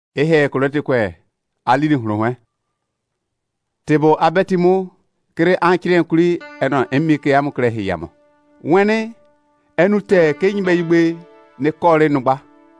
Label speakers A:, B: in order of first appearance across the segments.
A: ehe kolete kwe alini hurwe tebo abetimu kere anchire kuli eno emike am kre hiyamo wene enute kenyimbe yigbe ne kore nugba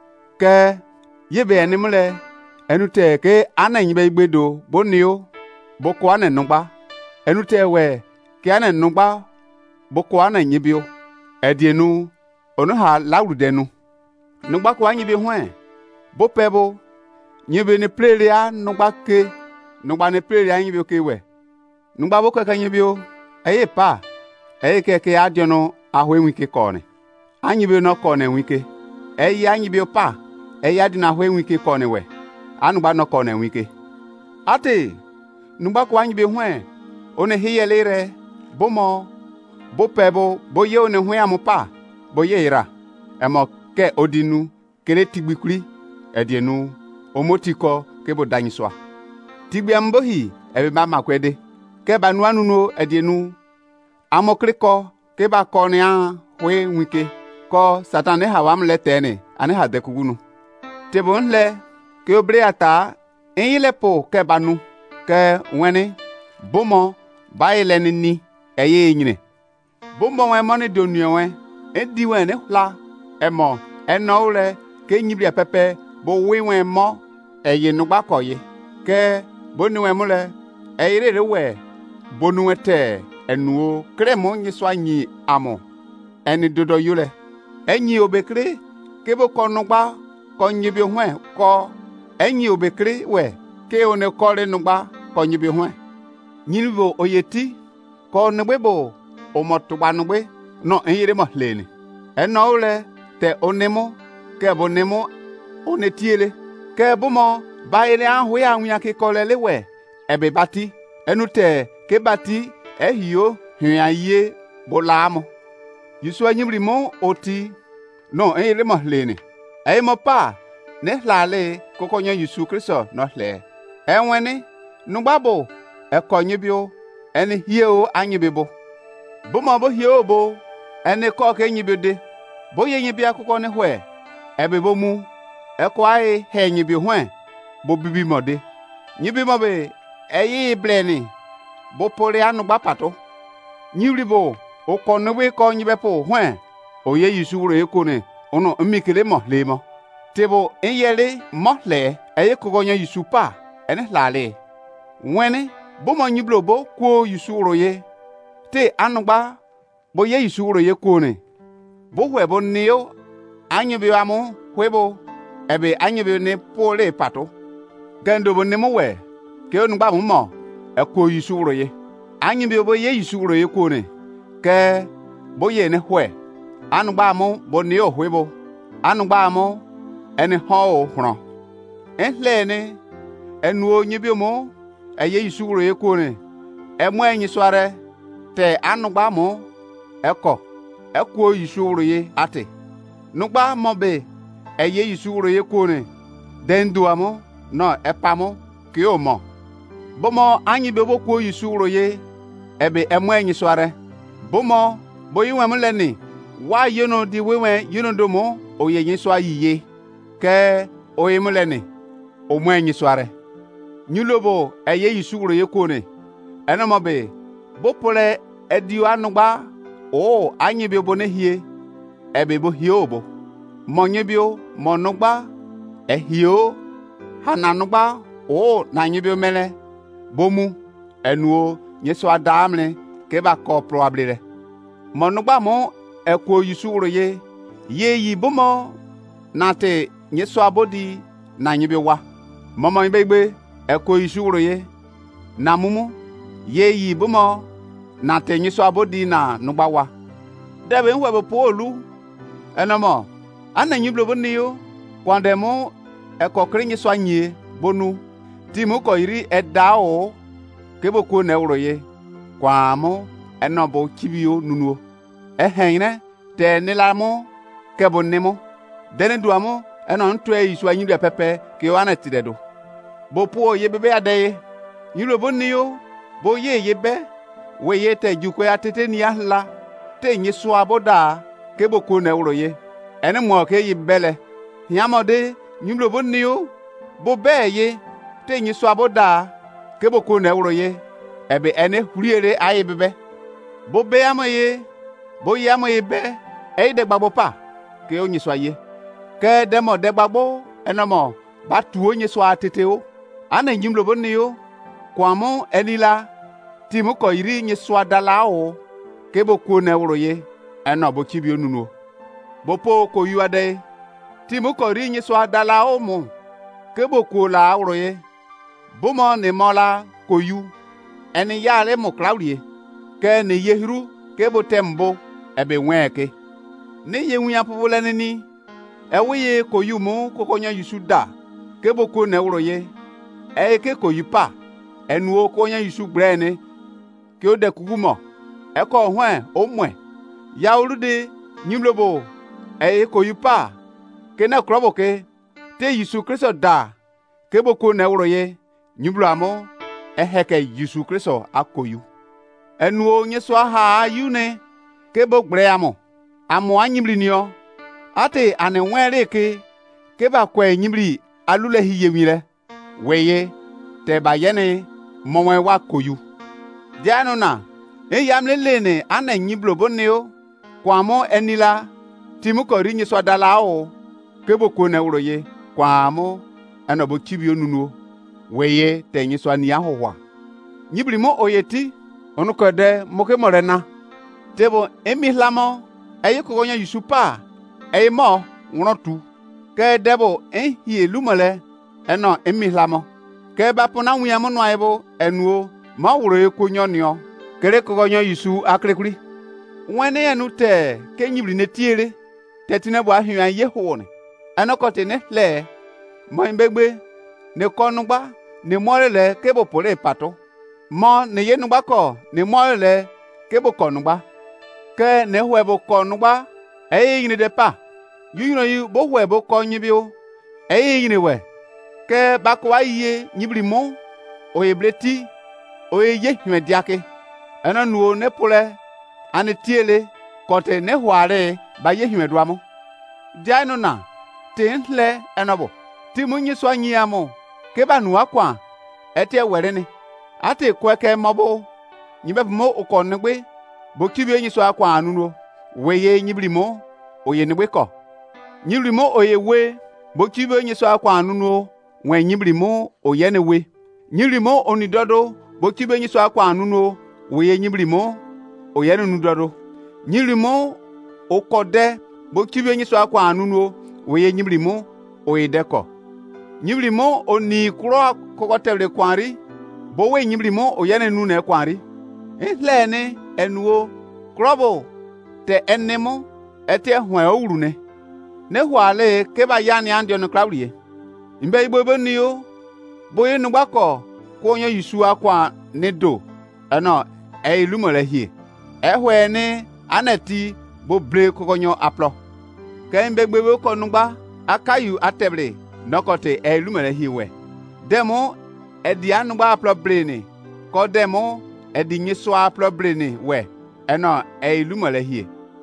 A: ke yebe enimle enute ke ananyimbe yigbe do bonio boko anenugba enute we ke anenugba boko ananyibio edienu onu ha lawudenu nugba ko anyibe hwe bo pebo nyibe ne pleria nugba ke nugba ne pleria nyibe ke we nugba bo ka nyibio eye pa eye ke adiono ahwe nwike kone anyibe no kone nwike eye anyibio pa eye adina ahwe nwike kone we anugba no kone nwike ate nugba ko anyibe hwe one hiyelere bomo bo pebo bo ye one hwe amupa bo ye ira emo ke odinu kere tigbikuri edienu omotiko ke bo danyiswa tigbi ambohi ebe ba makwede ke ba nuanu no edienu amokriko ke ba konia hwe nwike ko satan ha wam letene ane ha dekugunu tebon le ke obre ata enyile po ke banu ke wene bomo baile ni eye nyine bomo we moni donuwe ediwe ne hla emo enowle ke nyibria pepe bo wiwe mo eye nugba koye ke bonuwe mule eyire we bonuwe te enuo kremo nyiswa nyi amo eni dodo yule enyi obekre ke bo konugba konyibi hwe ko enyi obekre we ke one kore nugba konyibi hwe nyinibo oyeti ko nugbebo omotugba nugbe no eyire mo hleni enowle te onemo ke bonemo onetiele ke bomo baile ahwe anwia ke kolele we ebe bati enute ke bati ehio hwiaye bolamo yisu anyimri mo oti no eyire mo hleni eyimo pa ne hlale kokonyo Yesu Kristo no hle enweni nugbabo ekonyibio eni hieo anyibibo bomo bo hieo bo eni ko ke nyibide bo ye nyibi akụkọ ne hwe ebe bo mu eko ai he nyibi hwe bo bibi mode nyibi mobe eyi bleni bo pore anu gba pato nyiri bo okonu we ko nyibe po hwe oye Yesu ro ekone ono mmikele mo lemo tebo eyele mo le eye kogonyo Yesu pa ene lale wene bo mo nyiblo bo kwo Yesu ro ye te anu gba bo ye Yesu ro ye kone bo hwebo niyo anyibi amu hwebo ebe anyibi ne pole pato gendo bo nemo we ke onugba mu mo ekwo Yesu ro ye anyibi bo ye Yesu ro ye kone ke bo ye ne hwe anugba mu bo niyo hwebo anugba mu ene ho hro ehle ne enuo nyibi mu eye Yesu ro ye kone emu enyi sware te anugba mu eko ekwo Yesu ro ye ate nugba mobe eye Yesu ro ye kone dendu amo no epamo ke omo bomo anyi be bokwo Yesu ro ye ebe emu enyi sware bomo boyiwe mleni wa yono di wewe yono domo oye yin swa yiye ke oye mleni omu enyi sware nyulobo eye Yesu ro ye kone enomobe bopole ediu anugba o anyi be bo ne hie ebe bo hie obo monyebio monugba ehio hananugba o na nyebio mele bomu enuo nyeso adamle ke ba ko probable monugba mo ekwo Yesu ro ye yi bomo nate nyeso abodi na nyebio wa momo ibegbe ekwo Yesu ro ye na mumu yi bomo nate nyeso abodi na nugba wa debe nhwebo polu enamo ananyiblo boniyo kwandemo ekokri nyiso anye bonu timu ko iri edao kebo ko na uro ye kwamo enobo kibio nunuo ehene te nilamo kebo nemo dene duamo eno nto Yesu anyiblo pepe ke wana tidedo bo po ye bebe ade yiro boniyo bo ye yebe we ye te jukwe atete ni ahla te nyiso aboda kebo ko na uro ye ene mo ke yibele hiamode nyimlo boniyo bo be ye te nyi so aboda ke bo ko na wuro ye ebe ene huriere aye bebe bo be amaye bo yamaye be e de gbagbo pa ke onyi so aye ke demo de gbagbo enomo ba tu onyi so ateteo ana nyimlo bonni yo kwamo enila timu ko iri nyi so adala o ke bo ko na wuro ye eno bo chibi onunu bo po ko yuade timu ko ri nyi so adala o mu ke bo ko la wuro ye bo mo ne mola ko yu eni yale mo klaudie ke ne yehru ke bo tembo ebe weke ne ye nwia popole ni ewiye ko yu mu kokonya yusuda ke bo ko na wuro ye e ke ko yupa enu o konya yusu brene ke o de kugumo e ko hwan o mwe ya olude nyimlobo e ko yupa ke na krobo ke te Yesu Kristo da ke bo ko na wuro ye nyimlo amo e heke Yesu Kristo akoyu enu o nyeso ha ayune ke bo gbre amo anyimli nio ate ane nwere ke ba kwa nyimli alule hiyewire weye te ba yene monwe wa koyu diano na e yamle lene ane nyiblo boneo kwamo enila timu ko ri nyiso dala o ke bo ko na wuro ye kwamo ana bo chibi onunu weye te nyiso ani ahowa nyibli mo oyeti onu ko de mo ke morena tebo emihlamo eye ko gonya yusupa eye mo nrotu ke debo hielumole eno emihlamo ke ba pona nwia mo no ayebo enuo ma wuro ye ko nyonio kere ko gonya yusu akrekuri wene enu te ke nyibli ne tiere tetine bo ahwan ye hone eno ko te ne le mo mbegbe ne konugba ne morele ke bo pore pato mo ne yenugba ko ne morele ke bo konugba ke ne hwebo konugba yin de pa yino yu bo hwebo ko nyibio yin we ke bakwa ye nyibli mo oyebleti oye hwediake eno nuo ne pole ane tiele kote ne hware ba ye hwedwamo diano na tenhle enobo timunyi so anyiamo ke ba nu akwa etie werene ate kweke mobo nyibe mo okonegbe bo kibe nyi so akwa anuno weye nyibli mo oye negbe ko nyibli mo oye we bo kibe nyi so akwa anuno wen nyibli mo oye ne we nyibli mo onidodo bo kibe nyi so akwa anuno weye nyibli mo oye ne nudodo nyibli mo okode bo kibe nyi so akwa anuno weye nyibli mo oye deko nyibli mo oni kuro kokotele kwanri bo we nyibli mo oye ne nu ne kwanri lene enuo krobo te enemo ete hwan owurune ne hwale ke ba yani andio no klawrie imbe ibobo niyo boye nu gbako ko onye Yesu akwa ne do eno ilumole hie ehwe ne anati bo bre kokonyo aplo ke imbe gbebo ko nugba akayu atebre nokote ilumole hie we demo edi anugba aplo bre ni ko demo edi nyiso aplo bre ni we eno ilumole hie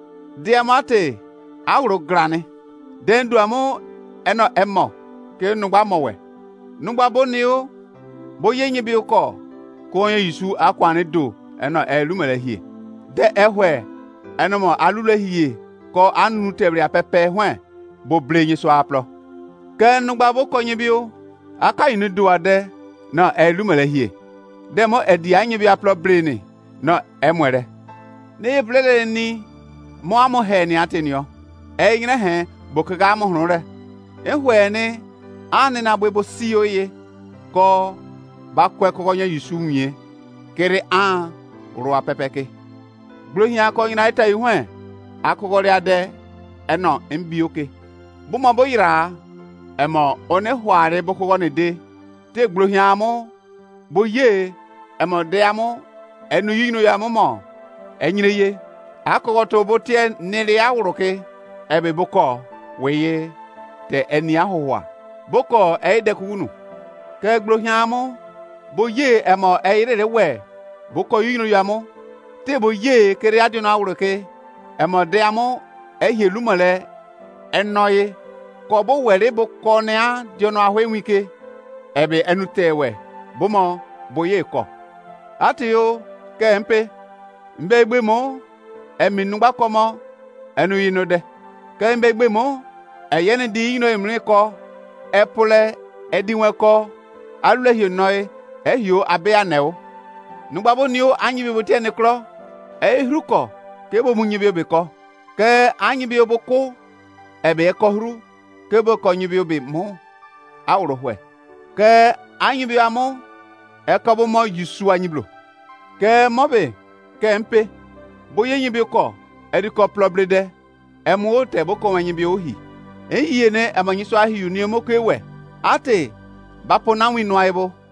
A: diamate awro grane dendu amo eno emo ke nugba mowe nugba bonio boye nyi bi ko onye Yesu akwa ne do eno ilumole hie de ehwe eno mo alule hie ko anu tebre apepe hwen bo bre nyiso aplo ke nugba bo ko nyi bi o aka inu do ade na ilumole hie demo edi anyi bi aplo bre ni no emwere ne blele ni mo amo he ni atenio nyine he bokaga mo hunre ehwe ni ani na gbebo si oye ko ba kwe ko nya Yesu nwie kere an ro apepeke brohia ko nyina ita ihwe akogori ade eno mbioke bu mo boyira emo one hware bokogo ne de te brohia mo boye emo de amo enu yino ya mo enyire ye akogo to botie nile awuruke ebe boko weye te eni ahowa boko eide kugunu ke brohia mo boye emo eire we boko yino ya mo te boye kere adino awuruke emo de amo ehielumole enoye ko bo were boko ne a diono ahwenwike ebe enu tewe bomo boye ko atiyo kempe mbe gbe mo emi nugba komo enu yinode kembe gbe mo eyene di yino emri ko epule ediwe ko alule hinoy ehio abia new nugba bo niu anyi bi botie ne kro ehruko kebo munyi bi ko ke anyi bi oboku ebe ko hru kebo ko nyi bi mo awro hwe ke anyi bi amo ekobo mo yisu anyi blo ke mobe ke mpe boye nyi bi ko ediko ploblede emu te boko anyi bi ohi eyiye ne amanyi so ahi uni mo kewe ate bapo na winu aibo